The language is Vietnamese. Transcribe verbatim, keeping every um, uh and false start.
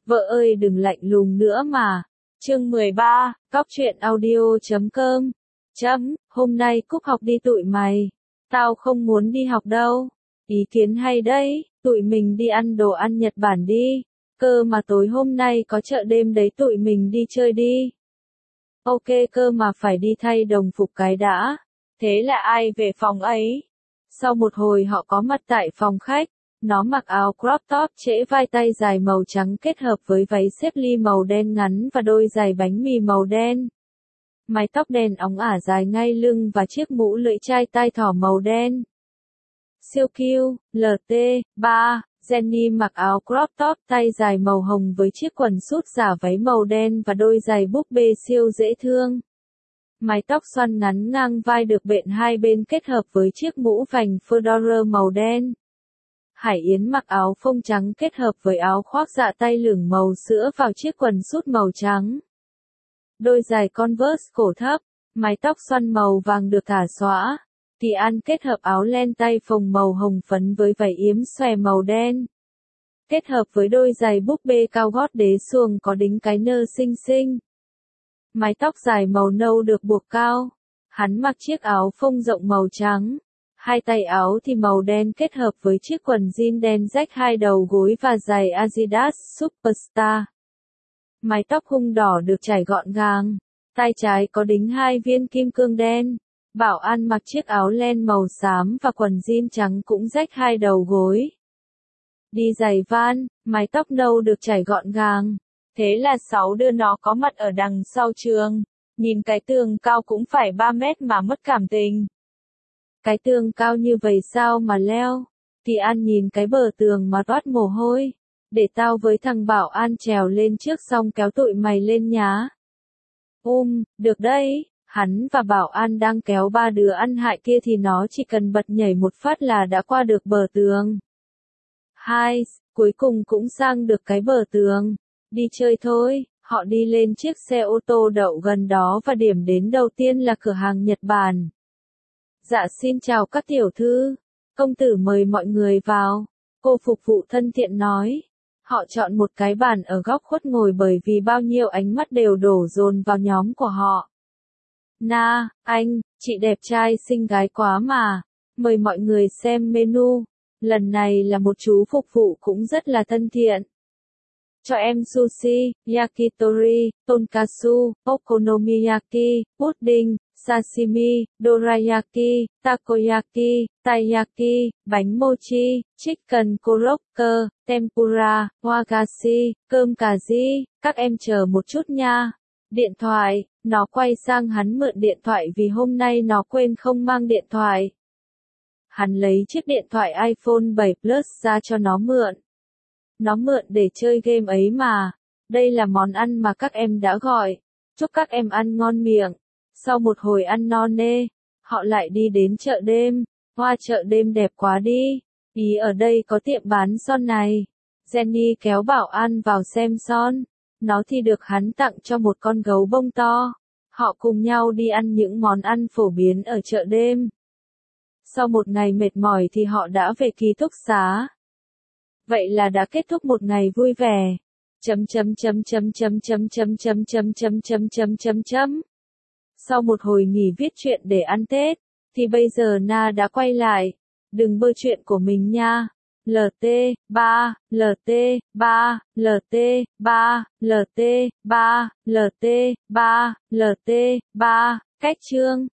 Vợ ơi đừng lạnh lùng nữa mà. Chương mười ba, Cóc truyện audio chấm com. Chấm, hôm nay Cúc học đi tụi mày. Tao không muốn đi học đâu. Ý kiến hay đấy, tụi mình đi ăn đồ ăn Nhật Bản đi. Cơ mà tối hôm nay có chợ đêm đấy, tụi mình đi chơi đi. Ok, cơ mà phải đi thay đồng phục cái đã. Thế là ai về phòng ấy? Sau một hồi họ có mặt tại phòng khách. Nó mặc áo crop top trễ vai tay dài màu trắng kết hợp với váy xếp ly màu đen ngắn và đôi giày bánh mì màu đen. Mái tóc đen óng ả dài ngay lưng và chiếc mũ lưỡi chai tai thỏ màu đen. Siêu cute, lờ tê, ba, Jenny mặc áo crop top tay dài màu hồng với chiếc quần sút giả váy màu đen và đôi giày búp bê siêu dễ thương. Mái tóc xoăn ngắn ngang vai được bện hai bên kết hợp với chiếc mũ vành fedora màu đen. Hải Yến mặc áo phông trắng kết hợp với áo khoác dạ tay lửng màu sữa vào chiếc quần sút màu trắng. Đôi giày Converse cổ thấp, mái tóc xoăn màu vàng được thả xõa. Kỳ An kết hợp áo len tay phồng màu hồng phấn với váy yếm xòe màu đen. Kết hợp với đôi giày búp bê cao gót đế xuồng có đính cái nơ xinh xinh. Mái tóc dài màu nâu được buộc cao. Hắn mặc chiếc áo phông rộng màu trắng. Hai tay áo thì màu đen kết hợp với chiếc quần jean đen rách hai đầu gối và giày Adidas Superstar. Mái tóc hung đỏ được chải gọn gàng. Tay trái có đính hai viên kim cương đen. Bảo An mặc chiếc áo len màu xám và quần jean trắng cũng rách hai đầu gối. Đi giày van, mái tóc nâu được chải gọn gàng. Thế là sáu đứa nó có mặt ở đằng sau trường. Nhìn cái tường cao cũng phải ba mét mà mất cảm tình. Cái tường cao như vậy sao mà leo? Kỳ An nhìn cái bờ tường mà toát mồ hôi. Để tao với thằng Bảo An trèo lên trước xong kéo tụi mày lên nhá. Um, được đấy. Hắn và Bảo An đang kéo ba đứa ăn hại kia thì nó chỉ cần bật nhảy một phát là đã qua được bờ tường. Hai, cuối cùng cũng sang được cái bờ tường. Đi chơi thôi, họ đi lên chiếc xe ô tô đậu gần đó và điểm đến đầu tiên là cửa hàng Nhật Bản. Dạ xin chào các tiểu thư, công tử mời mọi người vào, cô phục vụ thân thiện nói. Họ chọn một cái bàn ở góc khuất ngồi bởi vì bao nhiêu ánh mắt đều đổ dồn vào nhóm của họ. Na, anh, chị đẹp trai xinh gái quá mà, mời mọi người xem menu, lần này là một chú phục vụ cũng rất là thân thiện. Cho em sushi, yakitori, tonkatsu, okonomiyaki, pudding, sashimi, dorayaki, takoyaki, taiyaki, bánh mochi, chicken korokke, tempura, wagashi, cơm cà ri, các em chờ một chút nha. Điện thoại, nó quay sang hắn mượn điện thoại vì hôm nay nó quên không mang điện thoại. Hắn lấy chiếc điện thoại iPhone bảy Plus ra cho nó mượn. Nó mượn để chơi game ấy mà. Đây là món ăn mà các em đã gọi. Chúc các em ăn ngon miệng. Sau một hồi ăn no nê, họ lại đi đến chợ đêm. Hoa chợ đêm đẹp quá đi. Ý ở đây có tiệm bán son này. Jenny kéo Bảo An vào xem son. Nó thì được hắn tặng cho một con gấu bông to. Họ cùng nhau đi ăn những món ăn phổ biến ở chợ đêm. Sau một ngày mệt mỏi thì họ đã về ký túc xá. Vậy là đã kết thúc một ngày vui vẻ. Chấm chấm chấm chấm chấm chấm chấm chấm chấm chấm chấm chấm chấm chấm. Sau một hồi nghỉ viết truyện để ăn Tết, thì bây giờ Na đã quay lại. Đừng bơ chuyện của mình nha. lờ tê ba, lờ tê ba, lờ tê ba, lờ tê ba, lờ tê ba, lờ tê ba, cách chương.